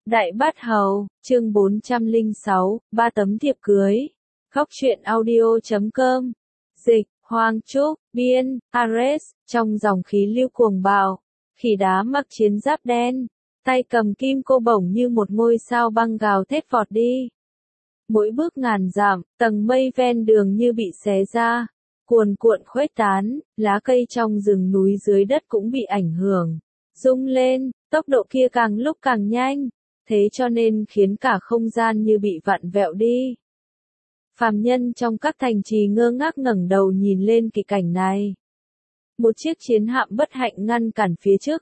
Đại Bát Hầu, chương 406, 3 tấm thiệp cưới. Góc truyện audio.com. Dịch, Hoàng Trúc, biên, Ares, trong dòng khí lưu cuồng bạo. Khỉ đá mặc chiến giáp đen, tay cầm kim cô bổng như một ngôi sao băng gào thét vọt đi. Mỗi bước ngàn dặm, tầng mây ven đường như bị xé ra, cuồn cuộn khuếch tán, lá cây trong rừng núi dưới đất cũng bị ảnh hưởng, rung lên, tốc độ kia càng lúc càng nhanh, thế cho nên khiến cả không gian như bị vặn vẹo đi. Phàm nhân trong các thành trì ngơ ngác ngẩng đầu nhìn lên kỳ cảnh này. Một chiếc chiến hạm bất hạnh ngăn cản phía trước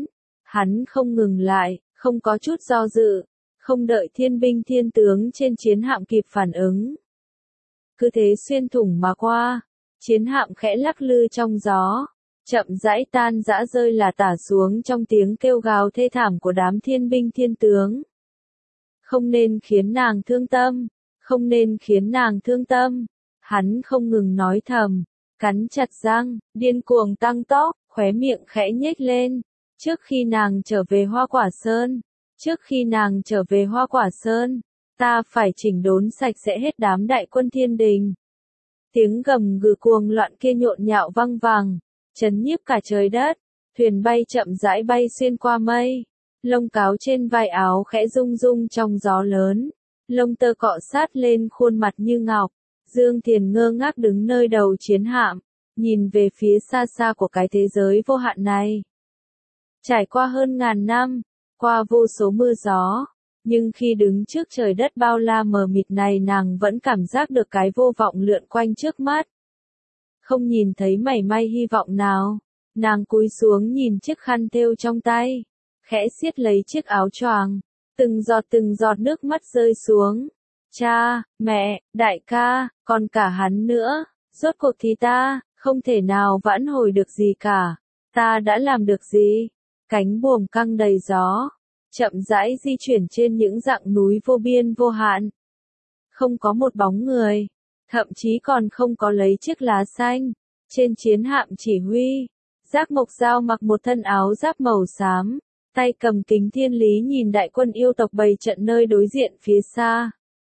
hắn không ngừng lại, không có chút do dự, không đợi thiên binh thiên tướng trên chiến hạm kịp phản ứng. Cứ thế xuyên thủng mà qua, chiến hạm khẽ lắc lư trong gió, chậm rãi tan rã rơi là tả xuống trong tiếng kêu gào thê thảm của đám thiên binh thiên tướng. Không nên khiến nàng thương tâm, không nên khiến nàng thương tâm, hắn không ngừng nói thầm, cắn chặt răng, điên cuồng tăng tốc, khóe miệng khẽ nhếch lên, trước khi nàng trở về Hoa Quả Sơn. Trước khi nàng trở về Hoa Quả Sơn, ta phải chỉnh đốn sạch sẽ hết đám đại quân thiên đình. Tiếng gầm gừ cuồng loạn kia nhộn nhạo vang vàng, chấn nhiếp cả trời đất, thuyền bay chậm rãi bay xuyên qua mây, lông cáo trên vai áo khẽ rung rung trong gió lớn, lông tơ cọ sát lên khuôn mặt như ngọc. Dương Thiền ngơ ngác đứng nơi đầu chiến hạm, nhìn về phía xa xa của cái thế giới vô hạn này. Trải qua hơn ngàn năm, qua vô số mưa gió, nhưng khi đứng trước trời đất bao la mờ mịt này nàng vẫn cảm giác được cái vô vọng lượn quanh trước mắt. Không nhìn thấy mảy may hy vọng nào, nàng cúi xuống nhìn chiếc khăn thêu trong tay, khẽ siết lấy chiếc áo choàng, từng giọt nước mắt rơi xuống. Cha, mẹ, đại ca, còn cả hắn nữa, rốt cuộc thì ta, không thể nào vãn hồi được gì cả, ta đã làm được gì? Cánh buồm căng đầy gió, chậm rãi di chuyển trên những dặng núi vô biên vô hạn. Không có một bóng người, thậm chí còn không có lấy chiếc lá xanh. Trên chiến hạm chỉ huy, Giác Mộc Dao mặc một thân áo giáp màu xám, tay cầm kính thiên lý nhìn đại quân yêu tộc bày trận nơi đối diện phía xa.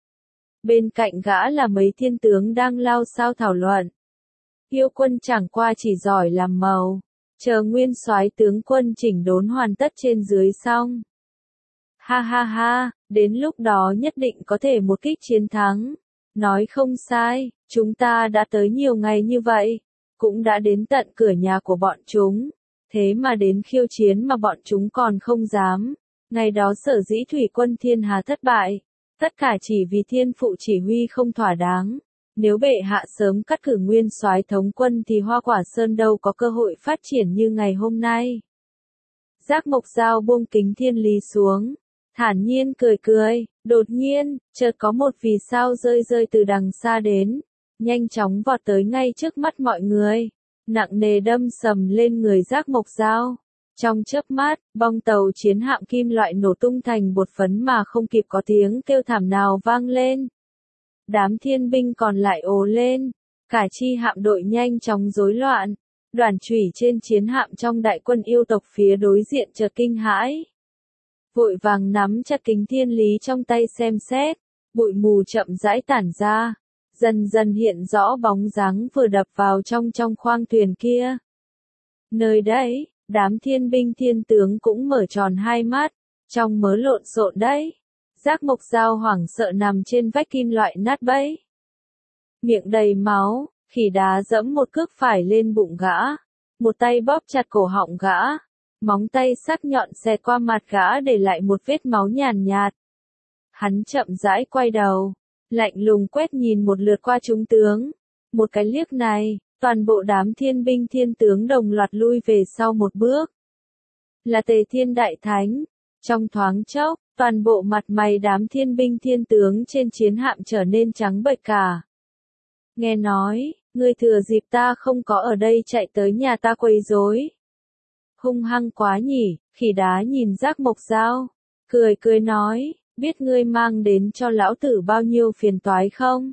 Bên cạnh gã là mấy thiên tướng đang lao sao thảo luận. Yêu quân chẳng qua chỉ giỏi làm màu, chờ nguyên soái tướng quân chỉnh đốn hoàn tất trên dưới xong. Ha ha ha, đến lúc đó nhất định có thể một kích chiến thắng. Nói không sai, chúng ta đã tới nhiều ngày như vậy, cũng đã đến tận cửa nhà của bọn chúng, thế mà đến khiêu chiến mà bọn chúng còn không dám. Ngày đó sở dĩ thủy quân thiên hà thất bại, tất cả chỉ vì thiên phụ chỉ huy không thỏa đáng. Nếu bệ hạ sớm cắt cử nguyên soái thống quân thì Hoa Quả Sơn đâu có cơ hội phát triển như ngày hôm nay. Giác Mộc Dao buông kính thiên lý xuống, thản nhiên cười, đột nhiên, chợt có một vì sao rơi từ đằng xa đến, nhanh chóng vọt tới ngay trước mắt mọi người, nặng nề đâm sầm lên người Giác Mộc Dao. Trong chớp mắt, bong tàu chiến hạm kim loại nổ tung thành bột phấn mà không kịp có tiếng kêu thảm nào vang lên. Đám thiên binh còn lại ồ lên, cả chi hạm đội nhanh chóng rối loạn, đoàn chủy trên chiến hạm trong đại quân yêu tộc phía đối diện chợt kinh hãi. Vội vàng nắm chặt kính thiên lý trong tay xem xét, bụi mù chậm rãi tản ra, dần dần hiện rõ bóng dáng vừa đập vào trong khoang thuyền kia. Nơi đấy, đám thiên binh thiên tướng cũng mở tròn hai mắt, trong mớ lộn xộn đấy. Giác Mộc Dao hoảng sợ nằm trên vách kim loại nát bấy. Miệng đầy máu, khỉ đá giẫm một cước phải lên bụng gã, một tay bóp chặt cổ họng gã, móng tay sắc nhọn xẹt qua mặt gã để lại một vết máu nhàn nhạt. Hắn chậm rãi quay đầu, lạnh lùng quét nhìn một lượt qua chúng tướng. Một cái liếc này, toàn bộ đám thiên binh thiên tướng đồng loạt lui về sau một bước. Là Tề Thiên Đại Thánh. Trong thoáng chốc, toàn bộ mặt mày đám thiên binh thiên tướng trên chiến hạm trở nên trắng bệch cả. Nghe nói, ngươi thừa dịp ta không có ở đây chạy tới nhà ta quấy rối. Hung hăng quá nhỉ, khỉ đá nhìn Giác Mộc Dao, cười nói, biết ngươi mang đến cho lão tử bao nhiêu phiền toái không?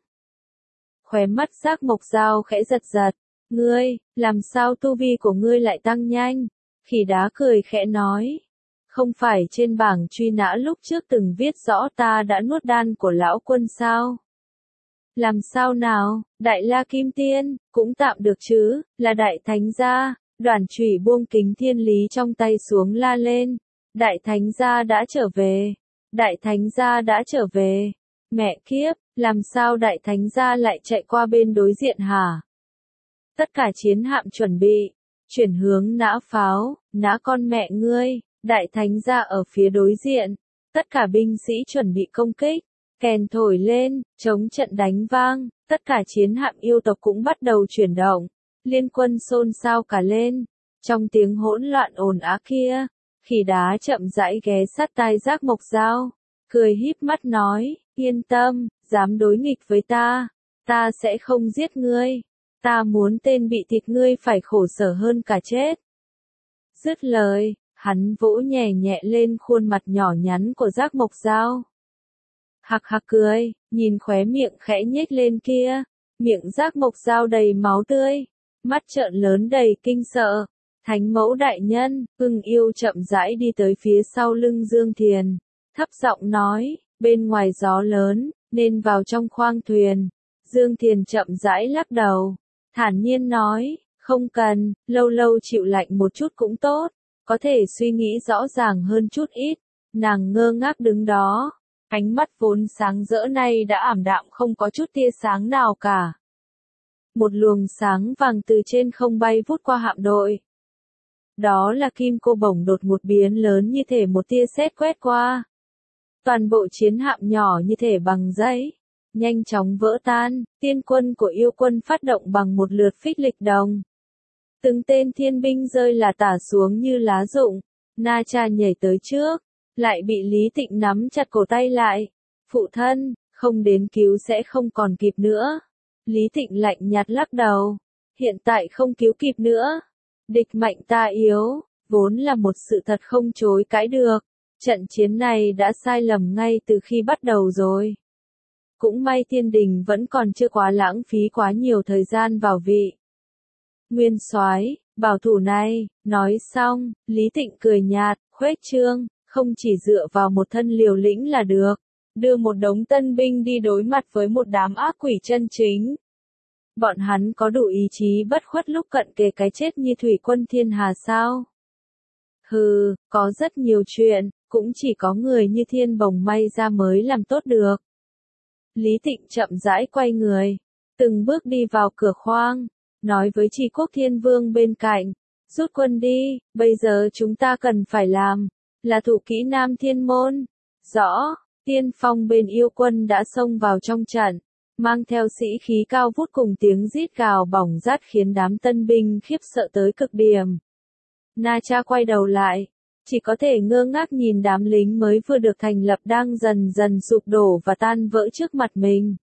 Khóe mắt Giác Mộc Dao khẽ giật, ngươi, làm sao tu vi của ngươi lại tăng nhanh? Khỉ đá cười khẽ nói, Không phải trên bảng truy nã lúc trước từng viết rõ ta đã nuốt đan của lão quân sao? Làm sao nào, Đại La Kim Tiên, cũng tạm được chứ, là đại thánh gia. Đoàn chủy buông kính thiên lý trong tay xuống la lên. Đại thánh gia đã trở về. Đại thánh gia đã trở về. Mẹ kiếp, làm sao đại thánh gia lại chạy qua bên đối diện hả? Tất cả chiến hạm chuẩn bị, chuyển hướng nã pháo, nã con mẹ ngươi. Đại thánh gia ở phía đối diện. Tất cả binh sĩ chuẩn bị công kích. Kèn thổi lên, chống trận đánh vang. Tất cả chiến hạm yêu tộc cũng bắt đầu chuyển động. Liên quân xôn xao cả lên. Trong tiếng hỗn loạn ồn ào kia, Khỉ Đá chậm rãi ghé sát tai Giác Mộc Dao, cười híp mắt nói, yên tâm, dám đối nghịch với ta sẽ không giết ngươi, ta muốn tên bị thịt ngươi phải khổ sở hơn cả chết. Dứt lời, hắn vỗ nhẹ nhẹ lên khuôn mặt nhỏ nhắn của Giác Mộc Dao. Hạc hạc cười, nhìn khóe miệng khẽ nhếch lên kia, miệng Giác Mộc Dao đầy máu tươi, mắt trợn lớn đầy kinh sợ. Thánh mẫu đại nhân, Ưng Yêu chậm rãi đi tới phía sau lưng Dương Thiền, thấp giọng nói, bên ngoài gió lớn, nên vào trong khoang thuyền. Dương Thiền chậm rãi lắc đầu, thản nhiên nói, không cần, lâu lâu chịu lạnh một chút cũng tốt, có thể suy nghĩ rõ ràng hơn chút ít. Nàng ngơ ngác đứng đó, ánh mắt vốn sáng rỡ nay đã ảm đạm không có chút tia sáng nào cả. Một luồng sáng vàng từ trên không bay vút qua hạm đội. Đó là kim cô bổng đột một biến lớn như thể một tia sét quét qua. Toàn bộ chiến hạm nhỏ như thể bằng giấy, nhanh chóng vỡ tan, tiên quân của yêu quân phát động bằng một lượt phích lịch đồng. Từng tên thiên binh rơi là tả xuống như lá rụng, Na Cha nhảy tới trước, lại bị Lý Tịnh nắm chặt cổ tay lại. Phụ thân, không đến cứu sẽ không còn kịp nữa. Lý Tịnh lạnh nhạt lắc đầu, hiện tại không cứu kịp nữa. Địch mạnh ta yếu, vốn là một sự thật không chối cãi được. Trận chiến này đã sai lầm ngay từ khi bắt đầu rồi. Cũng may thiên đình vẫn còn chưa quá lãng phí quá nhiều thời gian vào vị. Nguyên soái, bảo thủ này, nói xong, Lý Tịnh cười nhạt, khuếch trương, không chỉ dựa vào một thân liều lĩnh là được. Đưa một đống tân binh đi đối mặt với một đám ác quỷ chân chính. Bọn hắn có đủ ý chí bất khuất lúc cận kề cái chết như thủy quân thiên hà sao? Hừ, có rất nhiều chuyện, cũng chỉ có người như Thiên Bồng may ra mới làm tốt được. Lý Tịnh chậm rãi quay người, từng bước đi vào cửa khoang, nói với Trì Quốc Thiên Vương bên cạnh, rút quân đi, bây giờ chúng ta cần phải làm, là thủ kỹ Nam Thiên Môn. Rõ, tiên phong bên yêu quân đã xông vào trong trận. Mang theo sĩ khí cao vút cùng tiếng rít gào bỏng rát khiến đám tân binh khiếp sợ tới cực điểm. Na Cha quay đầu lại, chỉ có thể ngơ ngác nhìn đám lính mới vừa được thành lập đang dần dần sụp đổ và tan vỡ trước mặt mình.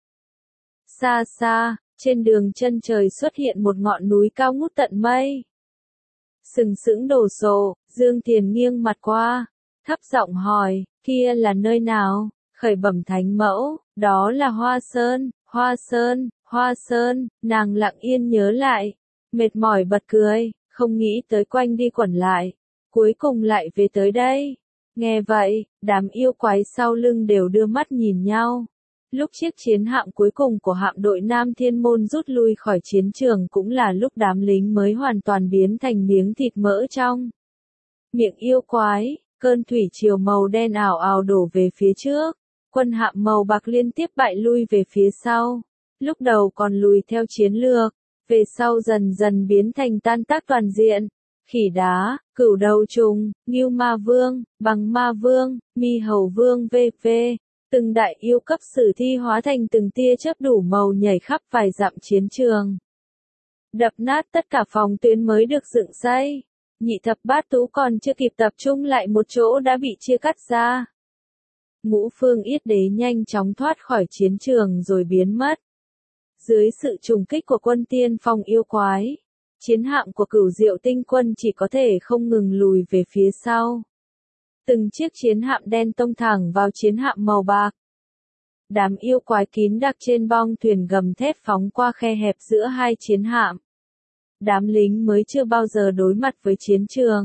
Xa xa, trên đường chân trời xuất hiện một ngọn núi cao ngút tận mây. Sừng sững đổ sộ, Dương Thiền nghiêng mặt qua, thấp giọng hỏi, kia là nơi nào? Khởi bẩm thánh mẫu, đó là Hoa Sơn. Hoa Sơn, Hoa Sơn, nàng lặng yên nhớ lại, mệt mỏi bật cười, không nghĩ tới quanh đi quẩn lại, cuối cùng lại về tới đây. Nghe vậy, đám yêu quái sau lưng đều đưa mắt nhìn nhau. Lúc chiếc chiến hạm cuối cùng của hạm đội Nam Thiên Môn rút lui khỏi chiến trường cũng là lúc đám lính mới hoàn toàn biến thành miếng thịt mỡ trong miệng yêu quái, cơn thủy triều màu đen ảo ảo đổ về phía trước. Quân hạm màu bạc liên tiếp bại lui về phía sau. Lúc đầu còn lùi theo chiến lược, về sau dần dần biến thành tan tác toàn diện. Khỉ Đá, Cửu Đầu Trùng, Ngưu Ma Vương, Bằng Ma Vương, Mi Hầu Vương v.v. Từng đại yêu cấp sử thi hóa thành từng tia chớp đủ màu nhảy khắp vài dặm chiến trường. Đập nát tất cả phòng tuyến mới được dựng xây. Nhị thập bát tú còn chưa kịp tập trung lại một chỗ đã bị chia cắt ra. Ngũ Phương Yết Đế nhanh chóng thoát khỏi chiến trường rồi biến mất. Dưới sự trùng kích của quân tiên phong yêu quái, chiến hạm của Cửu Diệu Tinh Quân chỉ có thể không ngừng lùi về phía sau. Từng chiếc chiến hạm đen tông thẳng vào chiến hạm màu bạc. Đám yêu quái kín đặc trên bong thuyền gầm thét phóng qua khe hẹp giữa hai chiến hạm. Đám lính mới chưa bao giờ đối mặt với chiến trường,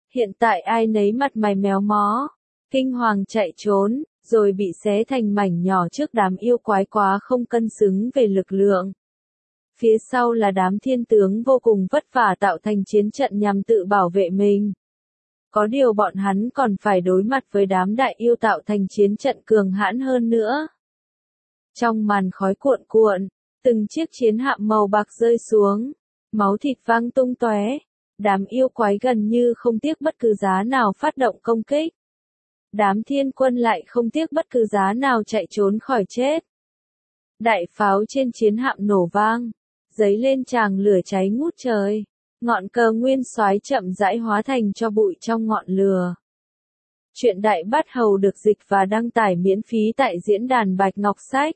Hiện tại ai nấy mặt mày méo mó, kinh hoàng chạy trốn, rồi bị xé thành mảnh nhỏ trước đám yêu quái quá không cân xứng về lực lượng. Phía sau là đám thiên tướng vô cùng vất vả tạo thành chiến trận nhằm tự bảo vệ mình. Có điều bọn hắn còn phải đối mặt với đám đại yêu tạo thành chiến trận cường hãn hơn nữa. Trong màn khói cuộn cuộn, từng chiếc chiến hạm màu bạc rơi xuống, máu thịt văng tung tóe, đám yêu quái gần như không tiếc bất cứ giá nào phát động công kích. Đám thiên quân lại không tiếc bất cứ giá nào chạy trốn khỏi chết. Đại pháo trên chiến hạm nổ vang, giấy lên tràng lửa cháy ngút trời, ngọn cờ nguyên soái chậm rãi hóa thành tro bụi trong ngọn lửa. Truyện Đại Bát Hầu được dịch và đăng tải miễn phí tại diễn đàn Bạch Ngọc Sách.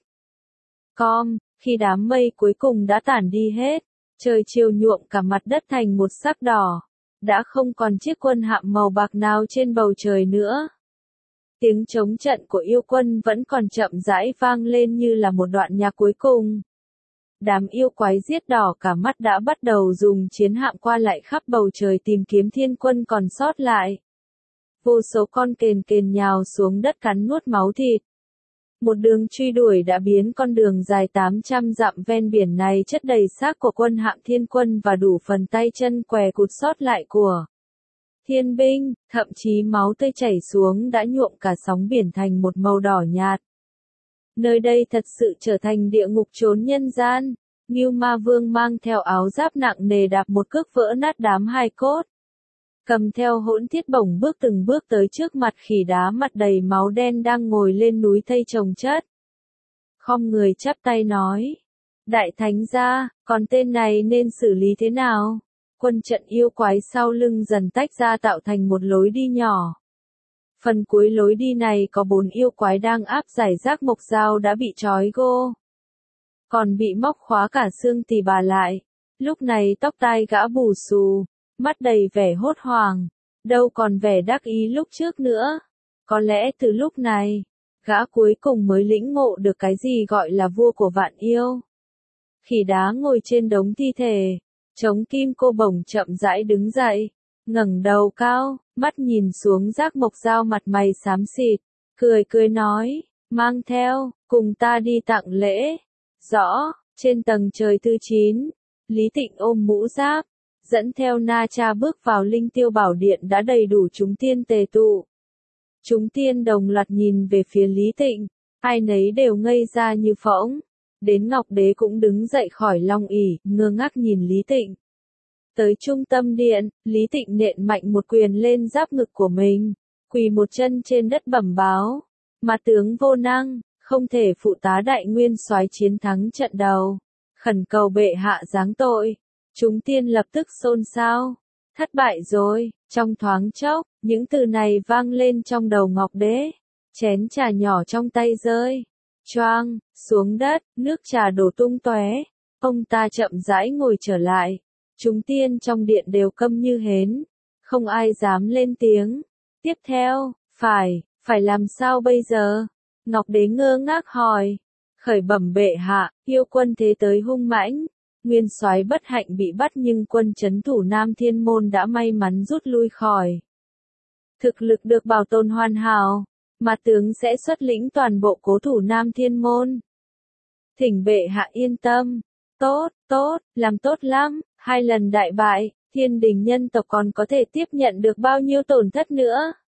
Khi đám mây cuối cùng đã tản đi hết, trời chiều nhuộm cả mặt đất thành một sắc đỏ, đã không còn chiếc quân hạm màu bạc nào trên bầu trời nữa. Tiếng chống trận của yêu quân vẫn còn chậm rãi vang lên như là một đoạn nhạc cuối cùng. Đám yêu quái giết đỏ cả mắt đã bắt đầu dùng chiến hạm qua lại khắp bầu trời tìm kiếm thiên quân còn sót lại. Vô số con kền kền nhào xuống đất cắn nuốt máu thịt. Một đường truy đuổi đã biến con đường dài 800 dặm ven biển này chất đầy xác của quân hạm thiên quân và đủ phần tay chân què cụt sót lại của thiên binh, thậm chí máu tươi chảy xuống đã nhuộm cả sóng biển thành một màu đỏ nhạt. Nơi đây thật sự trở thành địa ngục chốn nhân gian. Ngưu Ma Vương mang theo áo giáp nặng nề đạp một cước vỡ nát đám hài cốt. Cầm theo hỗn thiết bổng bước từng bước tới trước mặt khỉ đá mặt đầy máu đen đang ngồi lên núi thây chồng chất. Khom người chắp tay nói. Đại thánh gia, còn tên này nên xử lý thế nào? Quân trận yêu quái sau lưng dần tách ra tạo thành một lối đi nhỏ. Phần cuối lối đi này có 4 yêu quái đang áp giải rác mộc dao đã bị trói gô. Còn bị móc khóa cả xương tỳ bà lại. Lúc này tóc tai gã bù xù, mắt đầy vẻ hốt hoảng, đâu còn vẻ đắc ý lúc trước nữa. Có lẽ từ lúc này, gã cuối cùng mới lĩnh ngộ được cái gì gọi là vua của vạn yêu. Khỉ đá ngồi trên đống thi thể, chống kim cô bổng chậm rãi đứng dậy, ngẩng đầu cao, mắt nhìn xuống rác mộc dao mặt mày xám xịt, cười cười nói, mang theo, cùng ta đi tặng lễ. Rõ, trên tầng trời thứ 9, Lý Tịnh ôm mũ giáp, dẫn theo Na Cha bước vào Linh Tiêu Bảo Điện đã đầy đủ chúng tiên tề tụ. Chúng tiên đồng loạt nhìn về phía Lý Tịnh, ai nấy đều ngây ra như phỗng. Đến Ngọc Đế cũng đứng dậy khỏi long ỷ, ngơ ngác nhìn Lý Tịnh. Tới trung tâm điện, Lý Tịnh nện mạnh một quyền lên giáp ngực của mình, quỳ một chân trên đất bẩm báo, mà tướng vô năng, không thể phụ tá đại nguyên soái chiến thắng trận đầu, khẩn cầu bệ hạ giáng tội. Chúng tiên lập tức xôn xao, thất bại rồi. Trong thoáng chốc, những từ này vang lên trong đầu Ngọc Đế. Chén trà nhỏ trong tay rơi, choang xuống đất, nước trà đổ tung tóe. Ông ta chậm rãi ngồi trở lại. Chúng tiên trong điện đều câm như hến, không ai dám lên tiếng. Tiếp theo, phải làm sao bây giờ? Ngọc Đế ngơ ngác hỏi. Khởi bẩm bệ hạ, yêu quân thế tới hung mãnh, nguyên soái bất hạnh bị bắt nhưng quân trấn thủ Nam Thiên Môn đã may mắn rút lui khỏi. Thực lực được bảo tồn hoàn hảo, mà tướng sẽ xuất lĩnh toàn bộ cố thủ Nam Thiên Môn. Thỉnh bệ hạ yên tâm. Tốt, làm tốt lắm, 2 lần đại bại, thiên đình nhân tộc còn có thể tiếp nhận được bao nhiêu tổn thất nữa.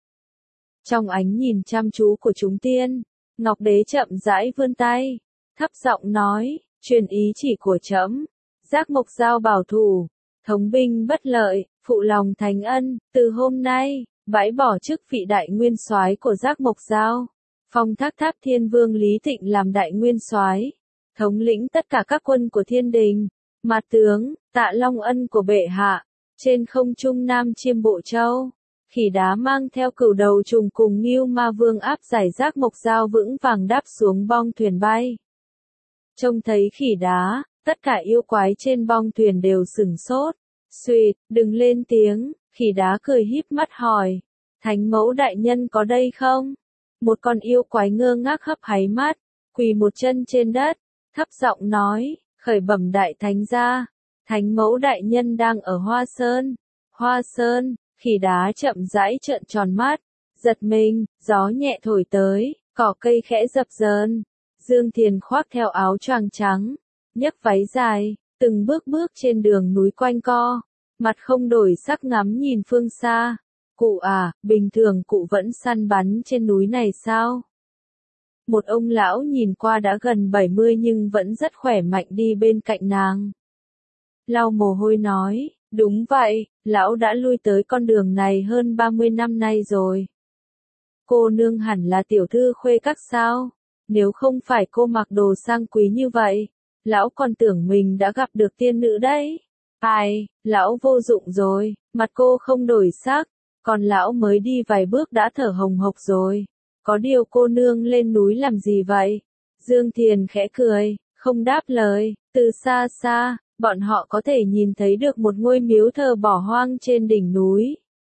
Trong ánh nhìn chăm chú của chúng tiên, Ngọc Đế chậm rãi vươn tay, thấp giọng nói, truyền ý chỉ của trẫm, giác mộc dao bảo thủ, thống binh bất lợi, phụ lòng thánh ân, từ hôm nay, bãi bỏ chức vị đại nguyên soái của giác mộc dao, phong thác Tháp Thiên Vương Lý Tịnh làm đại nguyên soái, thống lĩnh tất cả các quân của thiên đình, mà tướng, tạ long ân của bệ hạ, trên không trung Nam Chiêm Bộ Châu. Khỉ đá mang theo cửu đầu trùng cùng Ngưu Ma Vương áp giải rác mộc dao vững vàng đáp xuống bong thuyền bay. Trông thấy khỉ đá, tất cả yêu quái trên bong thuyền đều sửng sốt. Xuyệt, đừng lên tiếng, khỉ đá cười híp mắt hỏi. Thánh mẫu đại nhân có đây không? Một con yêu quái ngơ ngác hấp háy mắt, quỳ một chân trên đất, thấp giọng nói, khởi bẩm đại thánh gia, thánh mẫu đại nhân đang ở Hoa Sơn. Hoa Sơn, Khỉ đá chậm rãi trợn tròn mắt, giật mình, gió nhẹ thổi tới, cỏ cây khẽ dập dờn. Dương Thiền khoác theo áo choàng trắng, nhấc váy dài, từng bước bước trên đường núi quanh co, mặt không đổi sắc ngắm nhìn phương xa. Cụ à, bình thường cụ vẫn săn bắn trên núi này sao? Một ông lão nhìn qua đã gần 70 nhưng vẫn rất khỏe mạnh đi bên cạnh nàng. Lau mồ hôi nói, đúng vậy, lão đã lui tới con đường này hơn 30 năm nay rồi. Cô nương hẳn là tiểu thư khuê các sao? Nếu không phải cô mặc đồ sang quý như vậy, lão còn tưởng mình đã gặp được tiên nữ đấy. Ai, lão vô dụng rồi, mặt cô không đổi sắc, còn lão mới đi vài bước đã thở hồng hộc rồi. Có điều cô nương lên núi làm gì vậy? Dương Thiền khẽ cười, không đáp lời, từ xa xa, bọn họ có thể nhìn thấy được một ngôi miếu thờ bỏ hoang trên đỉnh núi.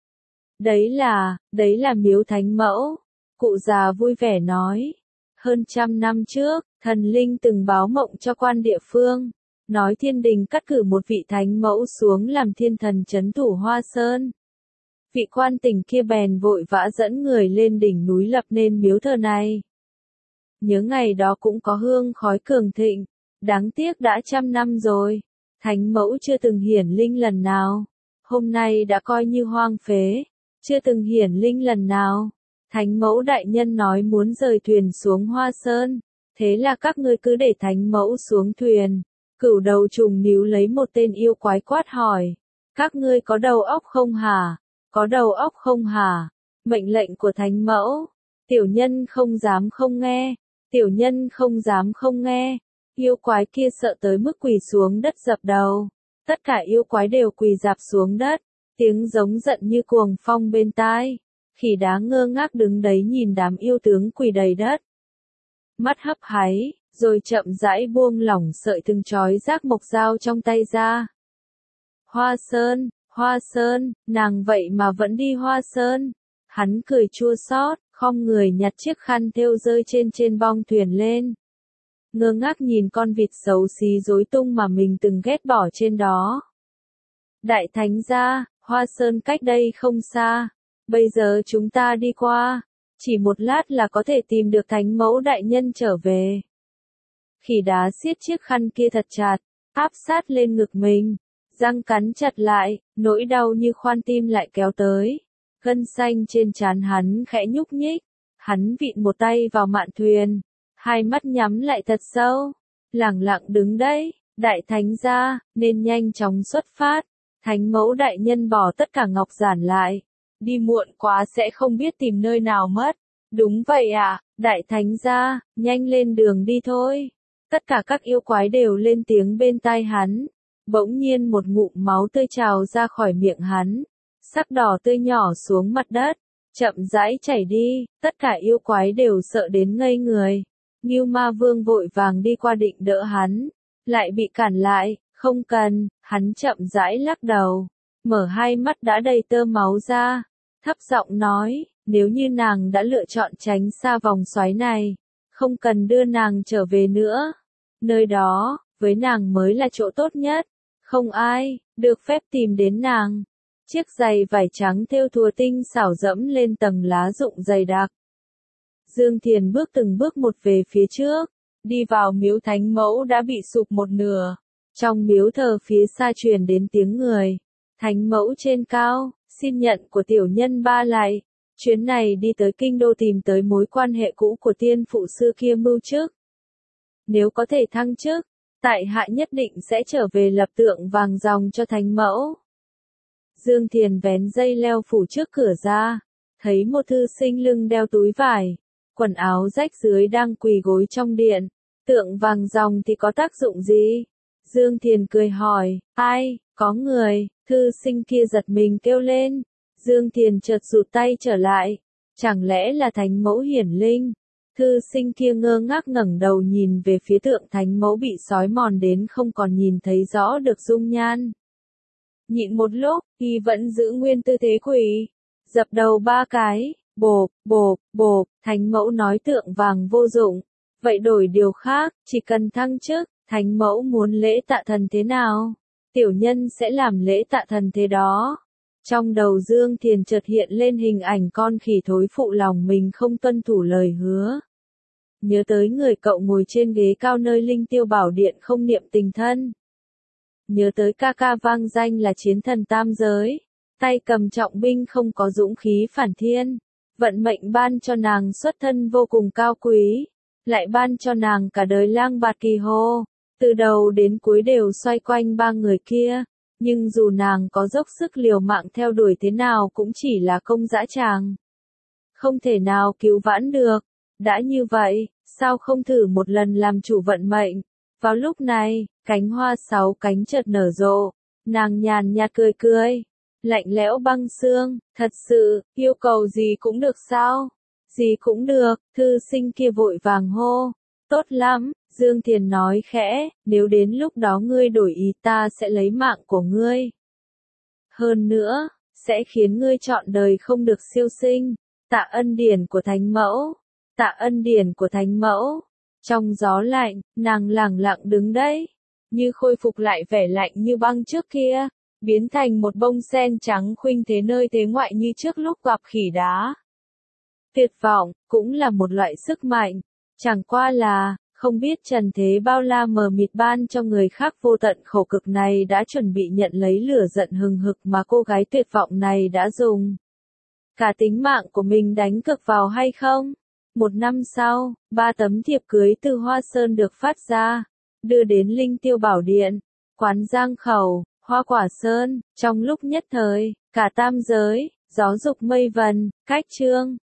Đấy là miếu Thánh Mẫu. Cụ già vui vẻ nói. Hơn 100 năm trước, thần linh từng báo mộng cho quan địa phương, nói thiên đình cắt cử một vị Thánh Mẫu xuống làm thiên thần trấn thủ Hoa Sơn. Vị quan tỉnh kia bèn vội vã dẫn người lên đỉnh núi lập nên miếu thờ này. Nhớ ngày đó cũng có hương khói cường thịnh, đáng tiếc đã 100 năm rồi, Thánh Mẫu chưa từng hiển linh lần nào. Hôm nay đã coi như hoang phế, chưa từng hiển linh lần nào. Thánh Mẫu đại nhân nói muốn rời thuyền xuống Hoa Sơn, thế là các ngươi cứ để Thánh Mẫu xuống thuyền. Cửu đầu trùng níu lấy một tên yêu quái quát hỏi, các ngươi có đầu óc không hả? Có đầu óc không hả? Mệnh lệnh của Thánh Mẫu. Tiểu nhân không dám không nghe. Tiểu nhân không dám không nghe. Yêu quái kia sợ tới mức quỳ xuống đất dập đầu. Tất cả yêu quái đều quỳ rạp xuống đất. Tiếng giống giận như cuồng phong bên tai. Khỉ đá ngơ ngác đứng đấy nhìn đám yêu tướng quỳ đầy đất. Mắt hấp háy, rồi chậm rãi buông lỏng sợi thừng trói rác mộc dao trong tay ra. Hoa Sơn, nàng vậy mà vẫn đi Hoa Sơn. Hắn cười chua xót, khom người nhặt chiếc khăn thêu rơi trên bong thuyền lên. Ngơ ngác nhìn con vịt xấu xí rối tung mà mình từng ghét bỏ trên đó. Đại thánh gia, Hoa Sơn cách đây không xa. Bây giờ chúng ta đi qua. Chỉ một lát là có thể tìm được Thánh Mẫu đại nhân trở về. Khỉ đá siết chiếc khăn kia thật chặt, áp sát lên ngực mình. Răng cắn chặt lại, nỗi đau như khoan tim lại kéo tới. Gân xanh trên trán hắn khẽ nhúc nhích. Hắn vịn một tay vào mạn thuyền. Hai mắt nhắm lại thật sâu. Lẳng lặng đứng đấy. Đại thánh gia, nên nhanh chóng xuất phát. Thánh Mẫu đại nhân bỏ tất cả ngọc giản lại. Đi muộn quá sẽ không biết tìm nơi nào mất. Đúng vậy ạ, đại thánh gia, nhanh lên đường đi thôi. Tất cả các yêu quái đều lên tiếng bên tai hắn. Bỗng nhiên một ngụm máu tươi trào ra khỏi miệng hắn. Sắc đỏ tươi nhỏ xuống mặt đất. Chậm rãi chảy đi, tất cả yêu quái đều sợ đến ngây người. Ngưu Ma Vương vội vàng đi qua định đỡ hắn. Lại bị cản lại, không cần, hắn chậm rãi lắc đầu. Mở hai mắt đã đầy tơ máu ra. Thấp giọng nói, nếu như nàng đã lựa chọn tránh xa vòng xoáy này, không cần đưa nàng trở về nữa. Nơi đó, với nàng mới là chỗ tốt nhất. Không ai được phép tìm đến nàng. Chiếc giày vải trắng thêu thùa tinh xảo dẫm lên tầng lá rụng dày đặc. Dương Thiền bước từng bước một về phía trước, đi vào miếu Thánh Mẫu đã bị sụp một nửa. Trong miếu thờ phía xa truyền đến tiếng người. Thánh Mẫu trên cao, xin nhận của tiểu nhân ba lại. Chuyến này đi tới kinh đô tìm tới mối quan hệ cũ của tiên phụ xưa kia mưu chức. Nếu có thể thăng chức, tại hạ nhất định sẽ trở về lập tượng vàng ròng cho Thánh Mẫu. Dương Thiền vén dây leo phủ trước cửa ra, thấy một thư sinh lưng đeo túi vải, quần áo rách dưới đang quỳ gối trong điện. Tượng vàng ròng thì có tác dụng gì? Dương Thiền cười hỏi, ai, có người, thư sinh kia giật mình kêu lên. Dương Thiền chợt rụt tay trở lại, chẳng lẽ là Thánh Mẫu hiển linh? Thư sinh kia ngơ ngác ngẩng đầu nhìn về phía tượng Thánh Mẫu bị sói mòn đến không còn nhìn thấy rõ được dung nhan. Nhịn một lúc, y vẫn giữ nguyên tư thế quỳ, dập đầu ba cái, bộp, bộp, bộp. Thánh Mẫu nói tượng vàng vô dụng, vậy đổi điều khác, chỉ cần thăng chức. Thánh Mẫu muốn lễ tạ thần thế nào? Tiểu nhân sẽ làm lễ tạ thần thế đó. Trong đầu Dương Thiền chợt hiện lên hình ảnh con khỉ thối phụ lòng mình không tuân thủ lời hứa. Nhớ tới người cậu ngồi trên ghế cao nơi Linh Tiêu Bảo Điện không niệm tình thân. Nhớ tới ca ca vang danh là chiến thần tam giới, tay cầm trọng binh không có dũng khí phản thiên. Vận mệnh ban cho nàng xuất thân vô cùng cao quý, lại ban cho nàng cả đời lang bạt kỳ hồ. Từ đầu đến cuối đều xoay quanh ba người kia, nhưng dù nàng có dốc sức liều mạng theo đuổi thế nào cũng chỉ là công dã tràng. Không thể nào cứu vãn được. Đã như vậy, sao không thử một lần làm chủ vận mệnh? Vào lúc này, cánh hoa 6 cánh chợt nở rộ, nàng nhàn nhạt cười cười, lạnh lẽo băng xương, thật sự, yêu cầu gì cũng được sao? Gì cũng được, thư sinh kia vội vàng hô. Tốt lắm, Dương Thiền nói khẽ, nếu đến lúc đó ngươi đổi ý ta sẽ lấy mạng của ngươi. Hơn nữa, sẽ khiến ngươi trọn đời không được siêu sinh. Tạ ân điển của Thánh Mẫu. Tạ ân điển của Thánh Mẫu. Trong gió lạnh, nàng lẳng lặng đứng đấy, như khôi phục lại vẻ lạnh như băng trước kia, biến thành một bông sen trắng khuynh thế nơi thế ngoại như trước lúc gặp khỉ đá. Tuyệt vọng, cũng là một loại sức mạnh, chẳng qua là, không biết trần thế bao la mờ mịt ban cho người khác vô tận khổ cực này đã chuẩn bị nhận lấy lửa giận hừng hực mà cô gái tuyệt vọng này đã dùng cả tính mạng của mình đánh cược vào hay không? 1 năm sau, 3 tấm thiệp cưới từ Hoa Sơn được phát ra, đưa đến Linh Tiêu Bảo Điện, quán Giang Khẩu, Hoa Quả Sơn, trong lúc nhất thời, cả tam giới, gió dục mây vần, cách chương.